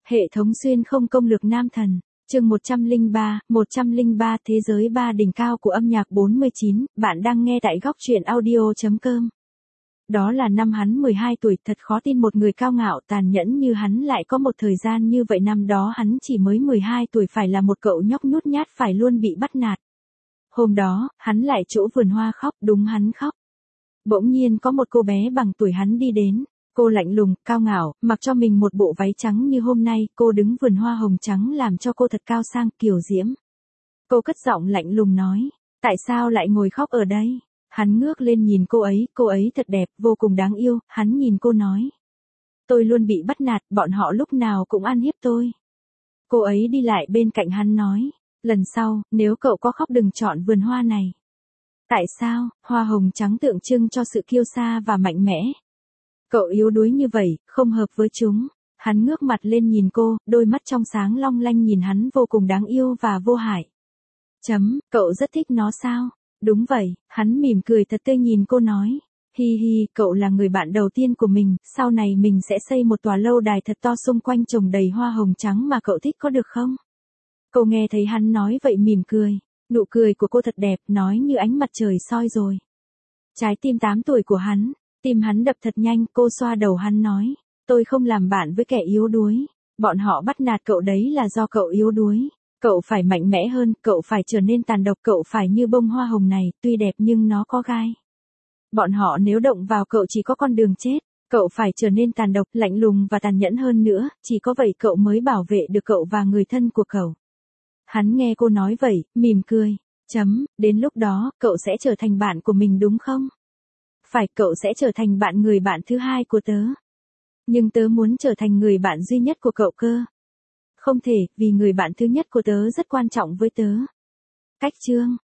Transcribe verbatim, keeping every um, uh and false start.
Hệ thống xuyên không công lược nam thần. Chương một trăm lẻ ba, một trăm lẻ ba Thế giới ba đỉnh cao của âm nhạc bốn mươi chín, bạn đang nghe tại góc truyện audio chấm com. Đó là năm hắn mười hai tuổi, thật khó tin một người cao ngạo tàn nhẫn như hắn lại có một thời gian như vậy. Năm đó hắn chỉ mới mười hai tuổi, phải là một cậu nhóc nhút nhát, phải luôn bị bắt nạt. Hôm đó, hắn lại chỗ vườn hoa khóc, đúng hắn khóc. Bỗng nhiên có một cô bé bằng tuổi hắn đi đến. Cô lạnh lùng, cao ngạo, mặc cho mình một bộ váy trắng như hôm nay, cô đứng vườn hoa hồng trắng làm cho cô thật cao sang, kiều diễm. Cô cất giọng lạnh lùng nói, tại sao lại ngồi khóc ở đây? Hắn ngước lên nhìn cô ấy, cô ấy thật đẹp, vô cùng đáng yêu, hắn nhìn cô nói. Tôi luôn bị bắt nạt, bọn họ lúc nào cũng ăn hiếp tôi. Cô ấy đi lại bên cạnh hắn nói, lần sau, nếu cậu có khóc đừng chọn vườn hoa này. Tại sao? Hoa hồng trắng tượng trưng cho sự kiêu sa và mạnh mẽ. Cậu yếu đuối như vậy, không hợp với chúng. Hắn ngước mặt lên nhìn cô, đôi mắt trong sáng long lanh nhìn hắn vô cùng đáng yêu và vô hại. Chấm, cậu rất thích nó sao? Đúng vậy, hắn mỉm cười thật tươi nhìn cô nói. Hi hi, cậu là người bạn đầu tiên của mình, sau này mình sẽ xây một tòa lâu đài thật to xung quanh trồng đầy hoa hồng trắng mà cậu thích có được không? Cô nghe thấy hắn nói vậy mỉm cười. Nụ cười của cô thật đẹp, nói như ánh mặt trời soi rồi. Trái tim tám tuổi của hắn. Tim hắn đập thật nhanh, cô xoa đầu hắn nói, tôi không làm bạn với kẻ yếu đuối. Bọn họ bắt nạt cậu đấy là do cậu yếu đuối. Cậu phải mạnh mẽ hơn, cậu phải trở nên tàn độc, cậu phải như bông hoa hồng này, tuy đẹp nhưng nó có gai. Bọn họ nếu động vào cậu chỉ có con đường chết. Cậu phải trở nên tàn độc, lạnh lùng và tàn nhẫn hơn nữa, chỉ có vậy cậu mới bảo vệ được cậu và người thân của cậu. Hắn nghe cô nói vậy, mỉm cười. Chấm, đến lúc đó, cậu sẽ trở thành bạn của mình đúng không? Phải, cậu sẽ trở thành bạn người bạn thứ hai của tớ. Nhưng tớ muốn trở thành người bạn duy nhất của cậu cơ. Không thể, vì người bạn thứ nhất của tớ rất quan trọng với tớ. Cách chương.